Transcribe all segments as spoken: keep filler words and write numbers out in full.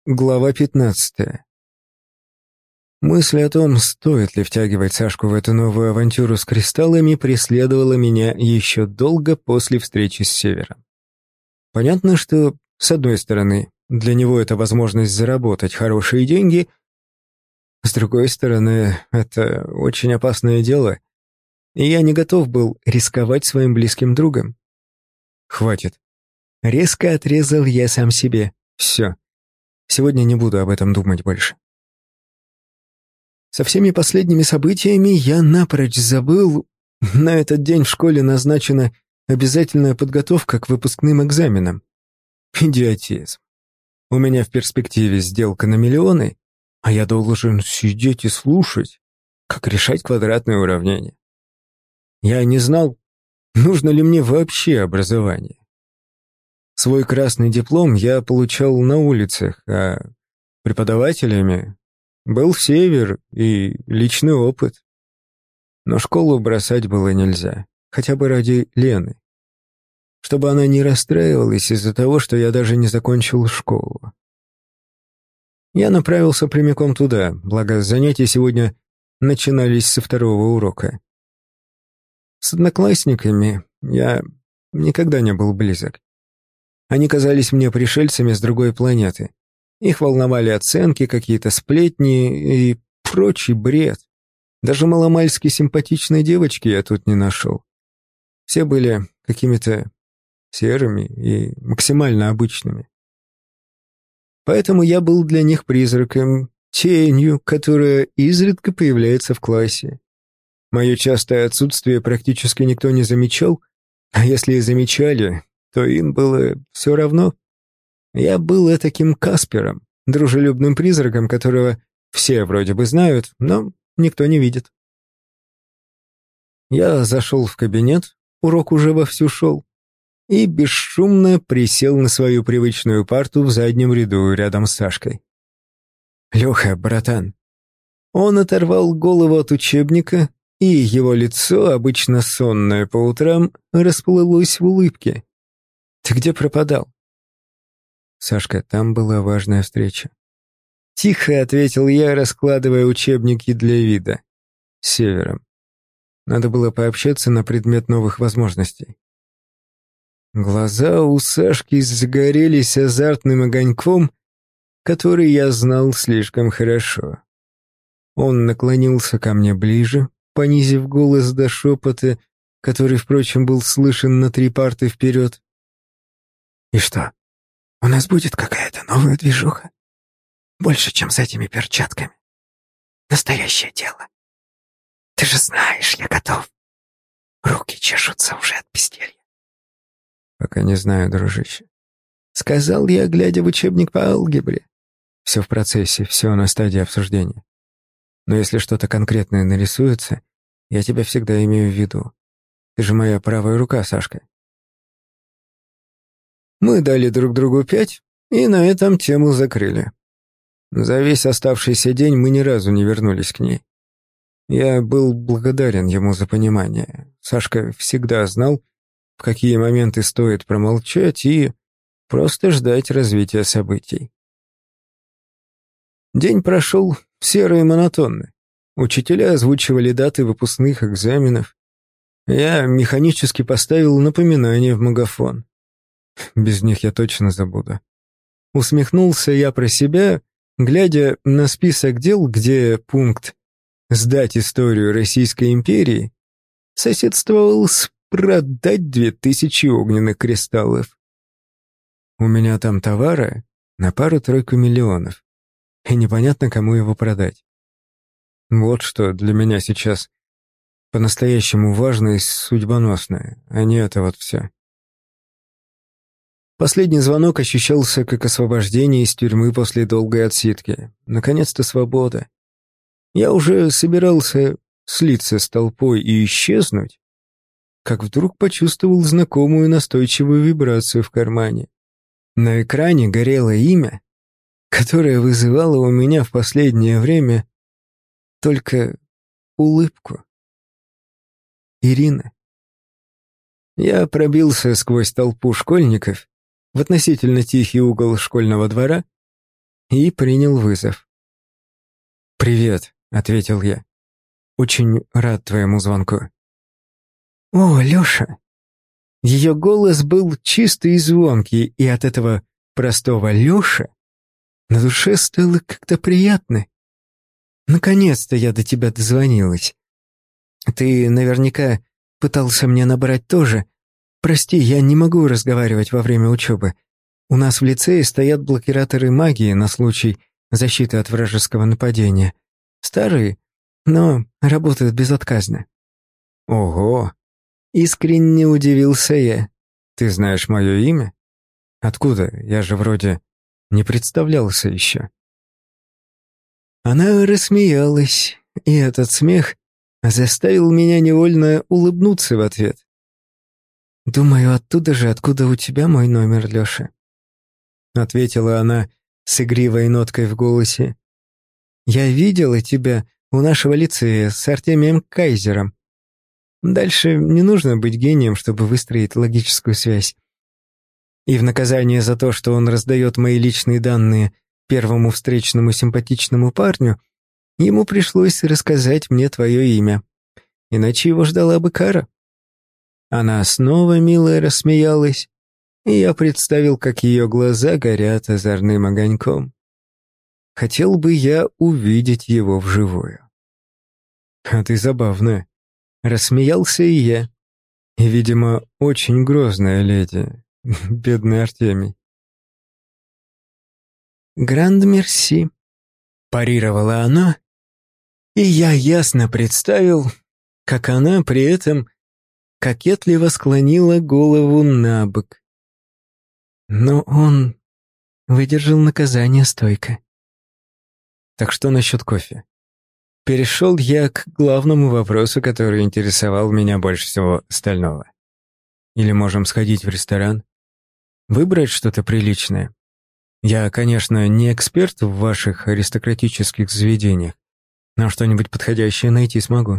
Глава пятнадцатая. Мысль о том, стоит ли втягивать Сашку в эту новую авантюру с кристаллами, преследовала меня еще долго после встречи с Севером. Понятно, что, с одной стороны, для него это возможность заработать хорошие деньги, с другой стороны, это очень опасное дело, и я не готов был рисковать своим близким другом. Хватит. Резко отрезал я сам себе. Все. Сегодня не буду об этом думать больше. Со всеми последними событиями я напрочь забыл. На этот день в школе назначена обязательная подготовка к выпускным экзаменам. Идиотизм. У меня в перспективе сделка на миллионы, а я должен сидеть и слушать, как решать квадратные уравнения. Я не знал, нужно ли мне вообще образование. Свой красный диплом я получал на улицах, а преподавателями был Север и личный опыт. Но школу бросать было нельзя, хотя бы ради Лены. Чтобы она не расстраивалась из-за того, что я даже не закончил школу. Я направился прямиком туда, благо занятия сегодня начинались со второго урока. С одноклассниками я никогда не был близок. Они казались мне пришельцами с другой планеты. Их волновали оценки, какие-то сплетни и прочий бред. Даже маломальски симпатичной девочки я тут не нашел. Все были какими-то серыми и максимально обычными. Поэтому я был для них призраком, тенью, которая изредка появляется в классе. Мое частое отсутствие практически никто не замечал, а если и замечали, то им было все равно. Я был таким Каспером, дружелюбным призраком, которого все вроде бы знают, но никто не видит. Я зашел в кабинет, урок уже вовсю шел, и бесшумно присел на свою привычную парту в заднем ряду рядом с Сашкой. «Леха, братан». Он оторвал голову от учебника, и его лицо, обычно сонное по утрам, расплылось в улыбке. «Ты где пропадал?» «Сашка, там была важная встреча». Тихо ответил я, раскладывая учебники для вида. С Севером. Надо было пообщаться на предмет новых возможностей. Глаза у Сашки загорелись азартным огоньком, который я знал слишком хорошо. Он наклонился ко мне ближе, понизив голос до шепота, который, впрочем, был слышен на три парты вперед. «И что, у нас будет какая-то новая движуха? Больше, чем с этими перчатками. Настоящее дело. Ты же знаешь, я готов. Руки чешутся уже от безделья». «Пока не знаю, дружище», — сказал я, глядя в учебник по алгебре. «Все в процессе, все на стадии обсуждения. Но если что-то конкретное нарисуется, я тебя всегда имею в виду. Ты же моя правая рука, Сашка». Мы дали друг другу пять, и на этом тему закрыли. За весь оставшийся день мы ни разу не вернулись к ней. Я был благодарен ему за понимание. Сашка всегда знал, в какие моменты стоит промолчать и просто ждать развития событий. День прошел серо и монотонно. Учителя озвучивали даты выпускных экзаменов. Я механически поставил напоминание в магафон. Без них я точно забуду. Усмехнулся я про себя, глядя на список дел, где пункт «Сдать историю Российской империи» соседствовал с «Продать две тысячи огненных кристаллов». У меня там товара на пару-тройку миллионов, и непонятно, кому его продать. Вот что для меня сейчас по-настоящему важно и судьбоносное, а не это вот все. Последний звонок ощущался как освобождение из тюрьмы после долгой отсидки. Наконец-то свобода. Я уже собирался слиться с толпой и исчезнуть, как вдруг почувствовал знакомую настойчивую вибрацию в кармане. На экране горело имя, которое вызывало у меня в последнее время только улыбку. Ирина. Я пробился сквозь толпу школьников в относительно тихий угол школьного двора и принял вызов. «Привет», — ответил я. «Очень рад твоему звонку». «О, Леша!» Ее голос был чистый и звонкий, и от этого простого «Леша» на душе стало как-то приятно. «Наконец-то я до тебя дозвонилась. Ты наверняка пытался мне набрать тоже. Прости, я не могу разговаривать во время учебы. У нас в лицее стоят блокираторы магии на случай защиты от вражеского нападения. Старые, но работают безотказно». «Ого!» — искренне удивился я. «Ты знаешь мое имя? Откуда? Я же вроде не представлялся еще». Она рассмеялась, и этот смех заставил меня невольно улыбнуться в ответ. «Думаю, оттуда же, откуда у тебя мой номер, Леша», — ответила она с игривой ноткой в голосе. «Я видела тебя у нашего лицея с Артемием Кайзером. Дальше не нужно быть гением, чтобы выстроить логическую связь. И в наказание за то, что он раздает мои личные данные первому встречному симпатичному парню, ему пришлось рассказать мне твое имя. Иначе его ждала бы кара». Она снова мило рассмеялась, и я представил, как ее глаза горят озорным огоньком. Хотел бы я увидеть его вживую. «А ты забавная», — рассмеялся и я. И, видимо, очень грозная леди, бедный Артемий. «Гранд мерси», — парировала она, и я ясно представил, как она при этом кокетливо склонила голову на бок. Но он выдержал наказание стойко. Так что насчет кофе? Перешел я к главному вопросу, который интересовал меня больше всего остального. Или можем сходить в ресторан? Выбрать что-то приличное? Я, конечно, не эксперт в ваших аристократических заведениях, но что-нибудь подходящее найти смогу.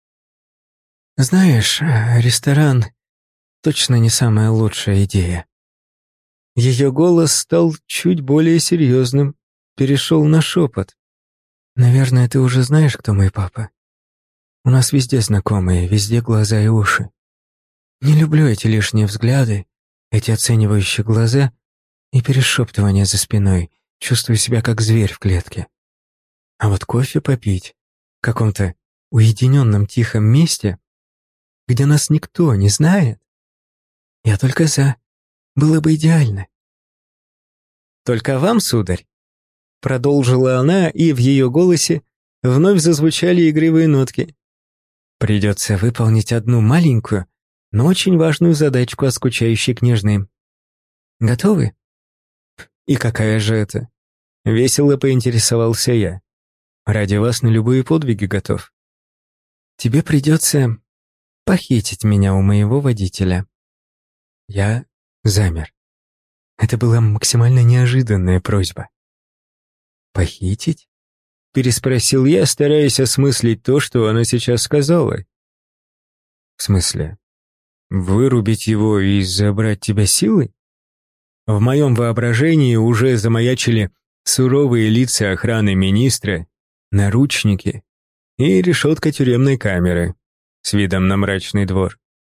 Знаешь, ресторан точно не самая лучшая идея. Ее голос стал чуть более серьезным, перешел на шепот. Наверное, ты уже знаешь, кто мой папа. У нас везде знакомые, везде глаза и уши. Не люблю эти лишние взгляды, эти оценивающие глаза и перешептывания за спиной. Чувствую себя как зверь в клетке. А вот кофе попить в каком-то уединенном тихом месте, где нас никто не знает, я только за. Было бы идеально. «Только вам, сударь?» Продолжила она, и в ее голосе вновь зазвучали игривые нотки. «Придется выполнить одну маленькую, но очень важную задачку от скучающей княжны. Готовы?» «И какая же это?» Весело поинтересовался я. «Ради вас на любые подвиги готов. Тебе придется похитить меня у моего водителя». Я замер. Это была максимально неожиданная просьба. «Похитить?» — переспросил я, стараясь осмыслить то, что она сейчас сказала. «В смысле? Вырубить его и забрать тебя силой?» В моем воображении уже замаячили суровые лица охраны министра, наручники и решетка тюремной камеры с видом на мрачный двор.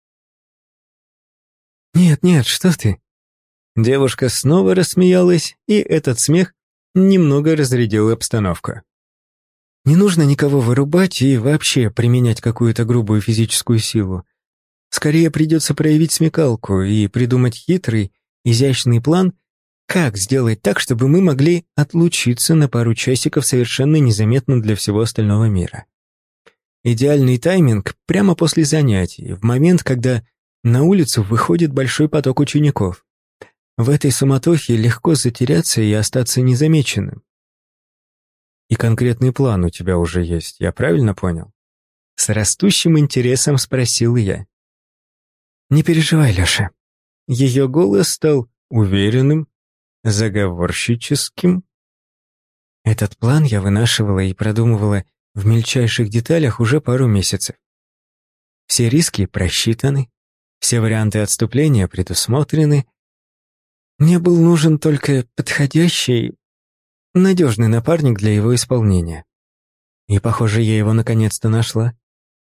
«Нет, нет, что ты?» Девушка снова рассмеялась, и этот смех немного разрядил обстановку. «Не нужно никого вырубать и вообще применять какую-то грубую физическую силу. Скорее придется проявить смекалку и придумать хитрый, изящный план, как сделать так, чтобы мы могли отлучиться на пару часиков совершенно незаметно для всего остального мира. Идеальный тайминг прямо после занятий, в момент, когда на улицу выходит большой поток учеников. В этой суматохе легко затеряться и остаться незамеченным. И конкретный план у тебя уже есть, я правильно понял?» С растущим интересом спросил я. «Не переживай, Леша». Ее голос стал уверенным, заговорщическим. Этот план я вынашивала и продумывала в мельчайших деталях уже пару месяцев. Все риски просчитаны, все варианты отступления предусмотрены. Мне был нужен только подходящий, надежный напарник для его исполнения. И, похоже, я его наконец-то нашла.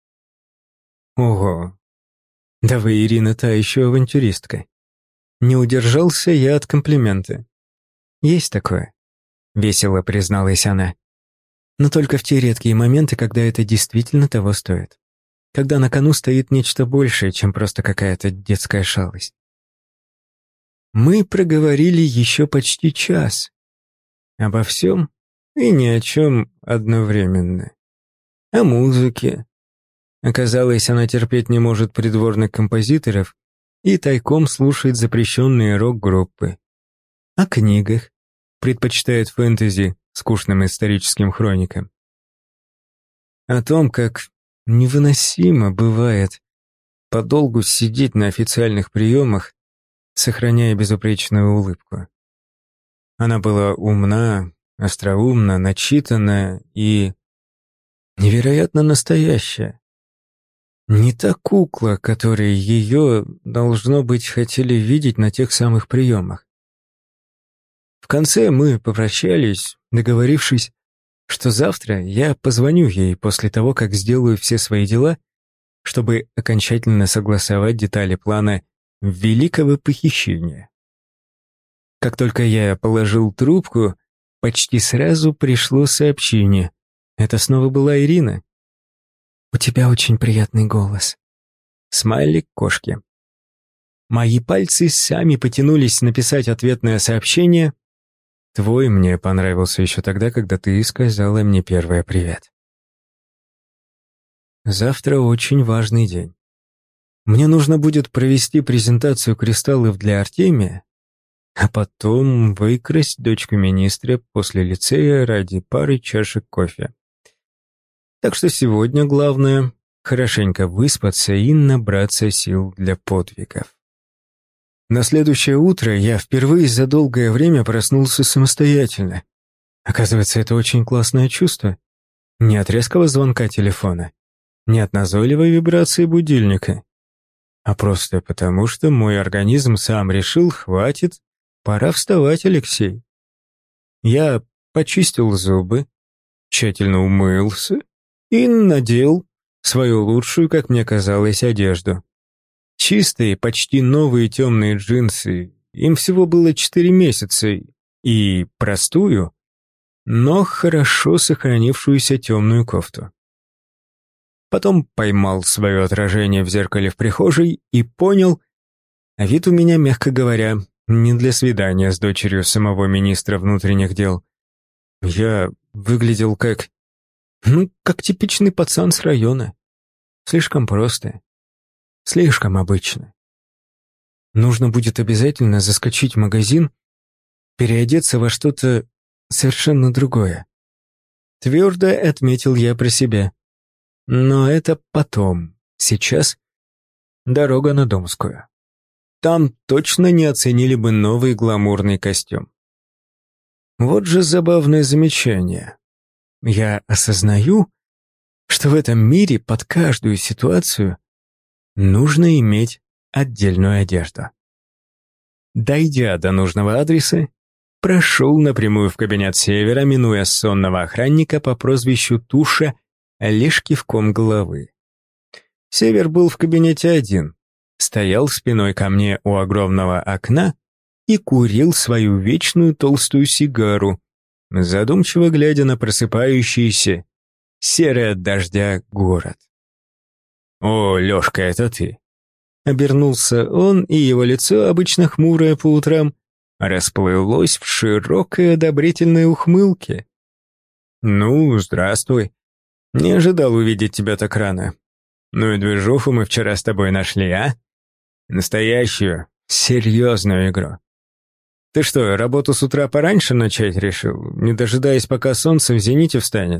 Ого, да вы, Ирина, та еще авантюристка. Не удержался я от комплимента. Есть такое, весело призналась она. Но только в те редкие моменты, когда это действительно того стоит. Когда на кону стоит нечто большее, чем просто какая-то детская шалость. Мы проговорили еще почти час. Обо всем и ни о чем одновременно. О музыке. Оказалось, она терпеть не может придворных композиторов и тайком слушает запрещенные рок-группы. О книгах. Предпочитает фэнтези скучным историческим хроникам. О том, как невыносимо бывает подолгу сидеть на официальных приемах, сохраняя безупречную улыбку. Она была умна, остроумна, начитана и невероятно настоящая. Не та кукла, которой ее, должно быть, хотели видеть на тех самых приемах. В конце мы попрощались, договорившись, что завтра я позвоню ей после того, как сделаю все свои дела, чтобы окончательно согласовать детали плана великого похищения. Как только я положил трубку, почти сразу пришло сообщение. Это снова была Ирина. «У тебя очень приятный голос». Смайлик кошки. Мои пальцы сами потянулись написать ответное сообщение. Твой мне понравился еще тогда, когда ты сказала мне первое «привет». Завтра очень важный день. Мне нужно будет провести презентацию кристаллов для Артемия, а потом выкрасть дочку министра после лицея ради пары чашек кофе. Так что сегодня главное — хорошенько выспаться и набраться сил для подвигов. На следующее утро я впервые за долгое время проснулся самостоятельно. Оказывается, это очень классное чувство. Не от резкого звонка телефона, не от назойливой вибрации будильника, а просто потому, что мой организм сам решил, хватит, пора вставать, Алексей. Я почистил зубы, тщательно умылся и надел свою лучшую, как мне казалось, одежду. Чистые, почти новые темные джинсы, им всего было четыре месяца, и простую, но хорошо сохранившуюся темную кофту. Потом поймал свое отражение в зеркале в прихожей и понял, а вид у меня, мягко говоря, не для свидания с дочерью самого министра внутренних дел. Я выглядел как... ну, как типичный пацан с района. Слишком просто. Слишком обычно. Нужно будет обязательно заскочить в магазин, переодеться во что-то совершенно другое. Твердо отметил я про себя. Но это потом. Сейчас дорога на Домскую. Там точно не оценили бы новый гламурный костюм. Вот же забавное замечание. Я осознаю, что в этом мире под каждую ситуацию нужно иметь отдельную одежду. Дойдя до нужного адреса, прошел напрямую в кабинет Севера, минуя сонного охранника по прозвищу Туша лишь кивком головы. Север был в кабинете один, стоял спиной ко мне у огромного окна и курил свою вечную толстую сигару, задумчиво глядя на просыпающийся, серый от дождя город. «О, Лешка, это ты!» Обернулся он, и его лицо, обычно хмурое по утрам, расплылось в широкой одобрительной ухмылке. «Ну, здравствуй. Не ожидал увидеть тебя так рано. Ну и движуху мы вчера с тобой нашли, а? Настоящую, серьезную игру. Ты что, работу с утра пораньше начать решил, не дожидаясь, пока солнце в зените встанет?»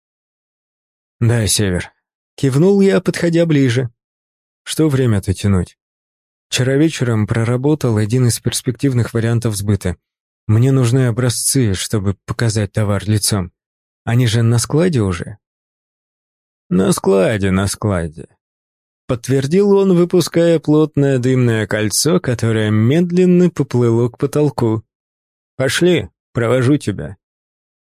«Да, Север». Кивнул я, подходя ближе. Что время-то тянуть? Вчера вечером проработал один из перспективных вариантов сбыта. Мне нужны образцы, чтобы показать товар лицом. Они же на складе уже? На складе, на складе. Подтвердил он, выпуская плотное дымное кольцо, которое медленно поплыло к потолку. Пошли, провожу тебя.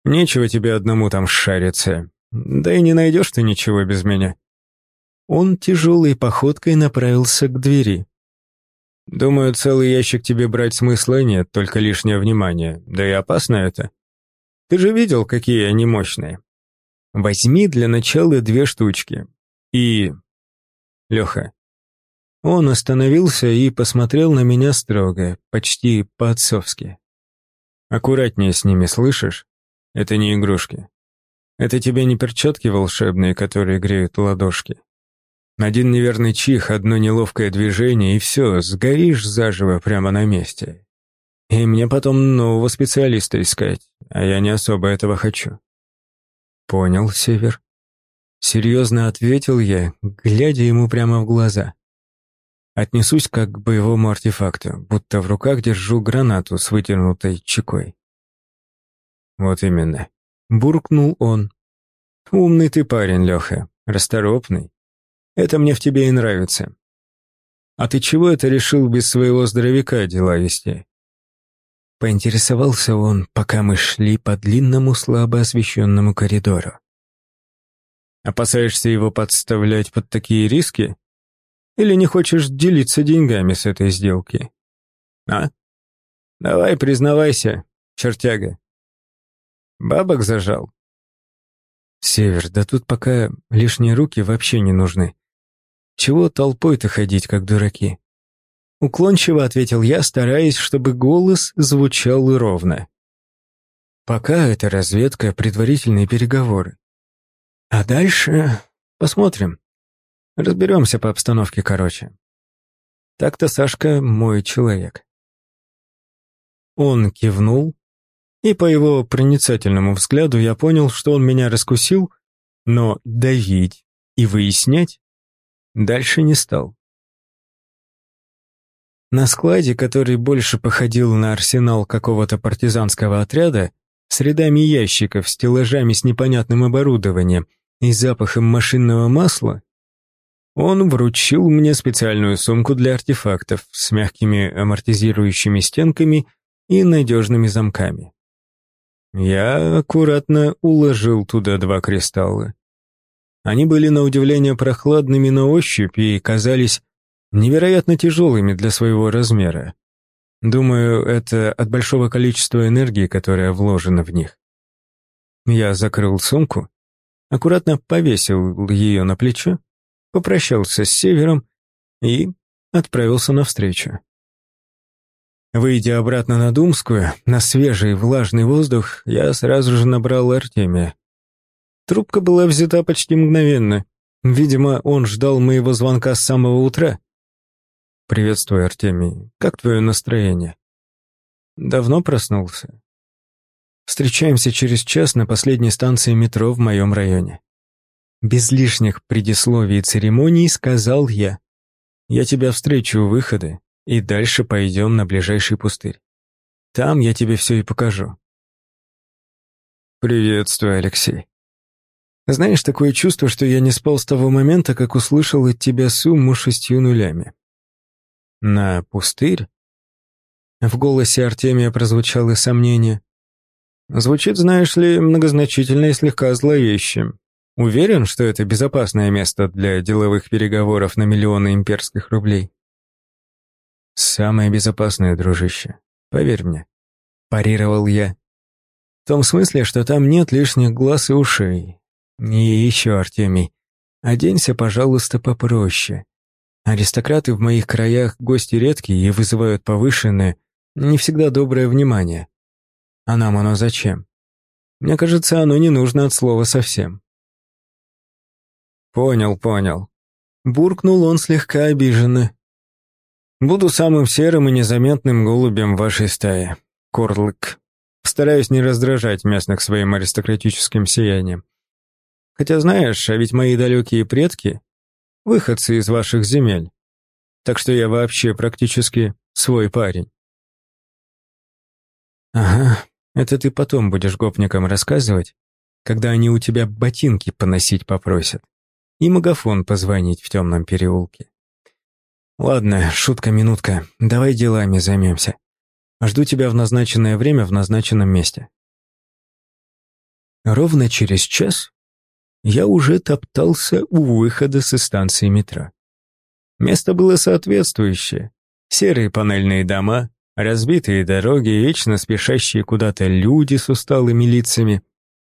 Нечего тебе одному там шариться. Да и не найдешь ты ничего без меня». Он тяжелой походкой направился к двери. «Думаю, целый ящик тебе брать смысла нет, только лишнее внимание. Да и опасно это. Ты же видел, какие они мощные. Возьми для начала две штучки. И... Леха». Он остановился и посмотрел на меня строго, почти по-отцовски. «Аккуратнее с ними, слышишь? Это не игрушки. Это тебе не перчатки волшебные, которые греют ладошки. Один неверный чих, одно неловкое движение, и все, сгоришь заживо прямо на месте. И мне потом нового специалиста искать, а я не особо этого хочу». «Понял, Север». Серьезно ответил я, глядя ему прямо в глаза. Отнесусь как к боевому артефакту, будто в руках держу гранату с вытянутой чекой. «Вот именно», — буркнул он. «Умный ты парень, Леха, расторопный. Это мне в тебе и нравится. А ты чего это решил без своего здоровяка дела вести?» Поинтересовался он, пока мы шли по длинному слабо освещенному коридору. «Опасаешься его подставлять под такие риски? Или не хочешь делиться деньгами с этой сделки? А? Давай, признавайся, чертяга. Бабок зажал?» «Север, да тут пока лишние руки вообще не нужны. Чего толпой-то ходить, как дураки?» Уклончиво ответил я, стараясь, чтобы голос звучал ровно. «Пока это разведка, предварительные переговоры. А дальше посмотрим. Разберемся по обстановке короче. Так-то Сашка мой человек». Он кивнул, и по его проницательному взгляду я понял, что он меня раскусил, но давить и выяснять дальше не стал. На складе, который больше походил на арсенал какого-то партизанского отряда, с рядами ящиков, стеллажами с непонятным оборудованием и запахом машинного масла, он вручил мне специальную сумку для артефактов с мягкими амортизирующими стенками и надежными замками. Я аккуратно уложил туда два кристалла. Они были на удивление прохладными на ощупь и казались невероятно тяжелыми для своего размера. Думаю, это от большого количества энергии, которая вложена в них. Я закрыл сумку, аккуратно повесил ее на плечо, попрощался с Севером и отправился навстречу. Выйдя обратно на Думскую, на свежий влажный воздух, я сразу же набрал Артемия. Трубка была взята почти мгновенно. Видимо, он ждал моего звонка с самого утра. «Приветствую, Артемий. Как твое настроение?» «Давно проснулся. Встречаемся через час на последней станции метро в моем районе». Без лишних предисловий и церемоний сказал я. «Я тебя встречу у выхода, и дальше пойдем на ближайший пустырь. Там я тебе все и покажу». «Приветствую, Алексей. Знаешь, такое чувство, что я не спал с того момента, как услышал от тебя сумму шестью нулями». «На пустырь?» В голосе Артемия прозвучало сомнение. «Звучит, знаешь ли, многозначительно и слегка зловеще. Уверен, что это безопасное место для деловых переговоров на миллионы имперских рублей?» «Самое безопасное, дружище, поверь мне», — парировал я. «В том смысле, что там нет лишних глаз и ушей. И еще, Артемий, оденься, пожалуйста, попроще. Аристократы в моих краях гости редкие и вызывают повышенное, не всегда доброе внимание. А нам оно зачем? Мне кажется, оно не нужно от слова совсем». «Понял, понял». Буркнул он слегка обиженно. «Буду самым серым и незаметным голубем в вашей стае, Корлык. Постараюсь не раздражать местных своим аристократическим сиянием. Хотя, знаешь, а ведь мои далекие предки — выходцы из ваших земель. Так что я вообще практически свой парень». «Ага, это ты потом будешь гопникам рассказывать, когда они у тебя ботинки поносить попросят и магафон позвонить в темном переулке. Ладно, шутка-минутка, давай делами займемся. Жду тебя в назначенное время в назначенном месте». Ровно через час я уже топтался у выхода со станции метро. Место было соответствующее. Серые панельные дома, разбитые дороги, вечно спешащие куда-то люди с усталыми лицами.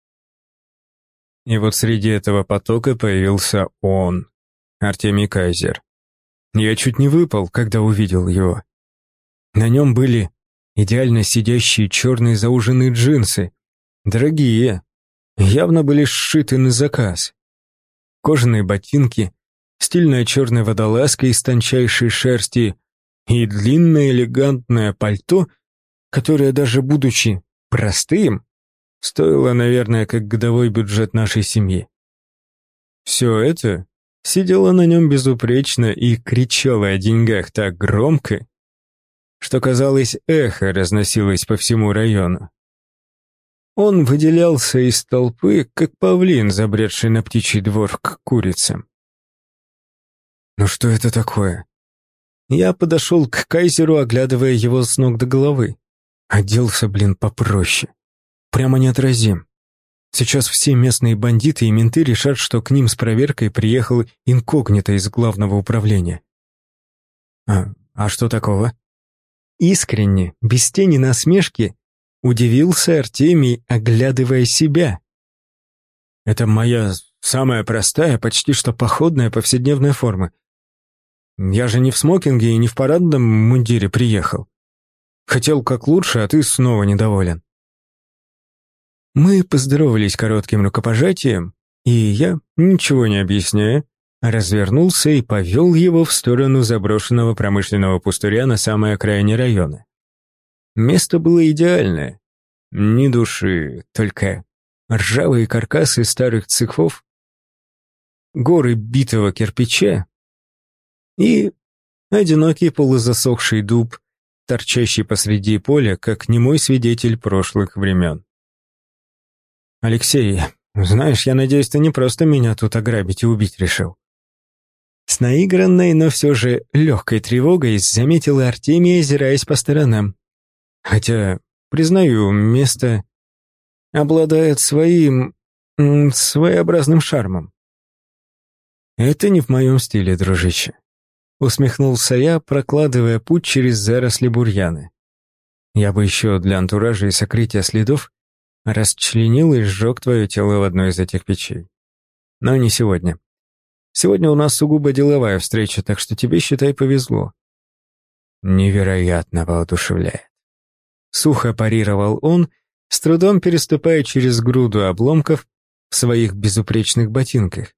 И вот среди этого потока появился он, Артемий Кайзер. Я чуть не выпал, когда увидел его. На нем были идеально сидящие черные зауженные джинсы, дорогие, явно были сшиты на заказ. Кожаные ботинки, стильная черная водолазка из тончайшей шерсти и длинное элегантное пальто, которое, даже будучи простым, стоило, наверное, как годовой бюджет нашей семьи. Все это сидело на нем безупречно и кричало о деньгах так громко, что, казалось, эхо разносилось по всему району. Он выделялся из толпы, как павлин, забредший на птичий двор к курицам. «Ну что это такое?» Я подошел к Кайзеру, оглядывая его с ног до головы. Оделся, блин, попроще. Прямо неотразим. Сейчас все местные бандиты и менты решат, что к ним с проверкой приехал инкогнито из главного управления. А, а что такого? Искренне, без тени насмешки, удивился Артемий, оглядывая себя. Это моя самая простая, почти что походная повседневная форма. Я же не в смокинге и не в парадном мундире приехал. Хотел как лучше, а ты снова недоволен. Мы поздоровались коротким рукопожатием, и я, ничего не объясняя, развернулся и повел его в сторону заброшенного промышленного пустыря на самой окраине района. Место было идеальное. Ни души, только ржавые каркасы старых цехов, горы битого кирпича и одинокий полузасохший дуб, торчащий посреди поля, как немой свидетель прошлых времен. «Алексей, знаешь, я надеюсь, ты не просто меня тут ограбить и убить решил». С наигранной, но все же легкой тревогой заметил Артемий, озираясь по сторонам. Хотя, признаю, место обладает своим м, своеобразным шармом. «Это не в моем стиле, дружище», — усмехнулся я, прокладывая путь через заросли бурьяна. «Я бы еще для антуража и сокрытия следов расчленил и сжег твое тело в одной из этих печей. Но не сегодня. Сегодня у нас сугубо деловая встреча, так что тебе, считай, повезло». «Невероятно воодушевляет». Сухо парировал он, с трудом переступая через груду обломков в своих безупречных ботинках.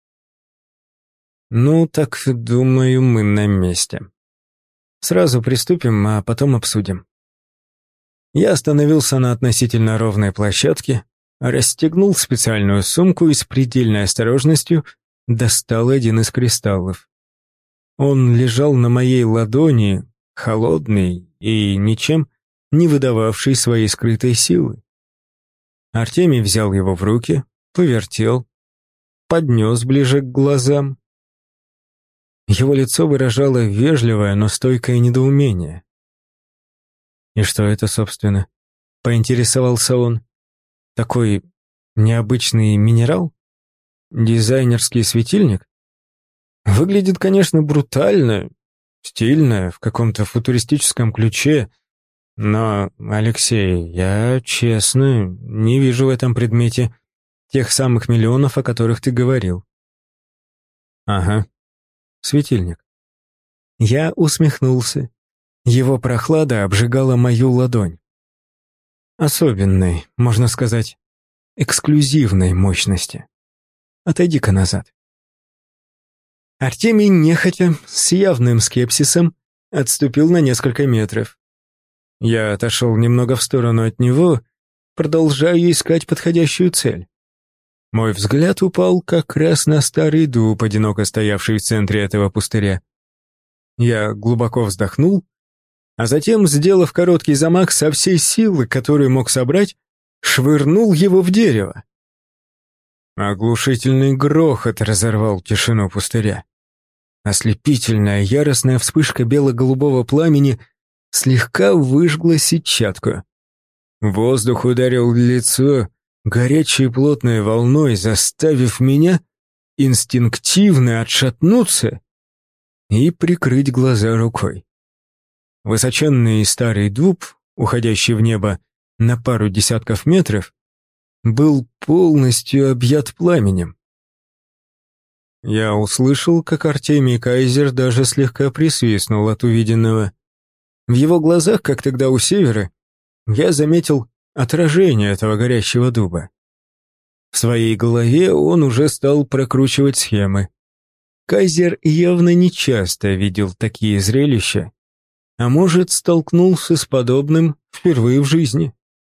«Ну, так, думаю, мы на месте. Сразу приступим, а потом обсудим». Я остановился на относительно ровной площадке, расстегнул специальную сумку и с предельной осторожностью достал один из кристаллов. Он лежал на моей ладони, холодный и ничем не выдававший своей скрытой силы. Артемий взял его в руки, повертел, поднес ближе к глазам. Его лицо выражало вежливое, но стойкое недоумение. «И что это, собственно?» — поинтересовался он. «Такой необычный минерал? Дизайнерский светильник? Выглядит, конечно, брутально, стильно, в каком-то футуристическом ключе, но, Алексей, я, честно, не вижу в этом предмете тех самых миллионов, о которых ты говорил». «Ага, светильник». Я усмехнулся. Его прохлада обжигала мою ладонь. Особенной, можно сказать, эксклюзивной мощности. Отойди-ка назад. Артемий нехотя, с явным скепсисом, отступил на несколько метров. Я отошел немного в сторону от него, продолжая искать подходящую цель. Мой взгляд упал как раз на старый дуб, одиноко стоявший в центре этого пустыря. Я глубоко вздохнул, а затем, сделав короткий замах со всей силы, которую мог собрать, швырнул его в дерево. Оглушительный грохот разорвал тишину пустыря. Ослепительная, яростная вспышка бело-голубого пламени слегка выжгла сетчатку. Воздух ударил в лицо, горячей плотной волной заставив меня инстинктивно отшатнуться и прикрыть глаза рукой. Высоченный старый дуб, уходящий в небо на пару десятков метров, был полностью объят пламенем. Я услышал, как Артемий Кайзер даже слегка присвистнул от увиденного. В его глазах, как тогда у Севера, я заметил отражение этого горящего дуба. В своей голове он уже стал прокручивать схемы. Кайзер явно нечасто видел такие зрелища, а может, столкнулся с подобным впервые в жизни.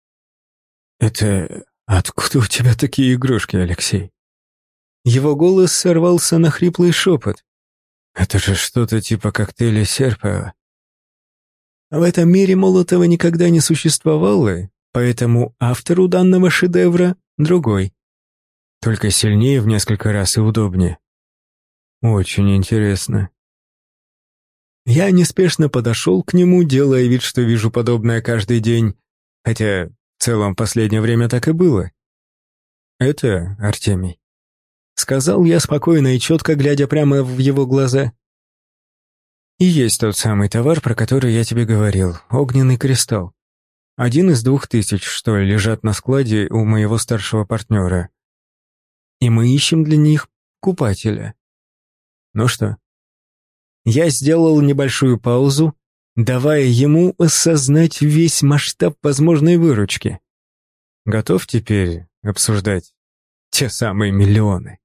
«Это откуда у тебя такие игрушки, Алексей?» Его голос сорвался на хриплый шепот. «Это же что-то типа коктейля Серпова». В этом мире Молотова никогда не существовало, поэтому автору данного шедевра другой. Только сильнее в несколько раз и удобнее. Очень интересно. Я неспешно подошел к нему, делая вид, что вижу подобное каждый день, хотя в целом последнее время так и было. «Это Артемий», — сказал я спокойно и четко, глядя прямо в его глаза. «И есть тот самый товар, про который я тебе говорил, огненный кристалл. Один из двух тысяч, что лежат на складе у моего старшего партнера. И мы ищем для них купателя. Ну что?» Я сделал небольшую паузу, давая ему осознать весь масштаб возможной выручки. Готов теперь обсуждать те самые миллионы?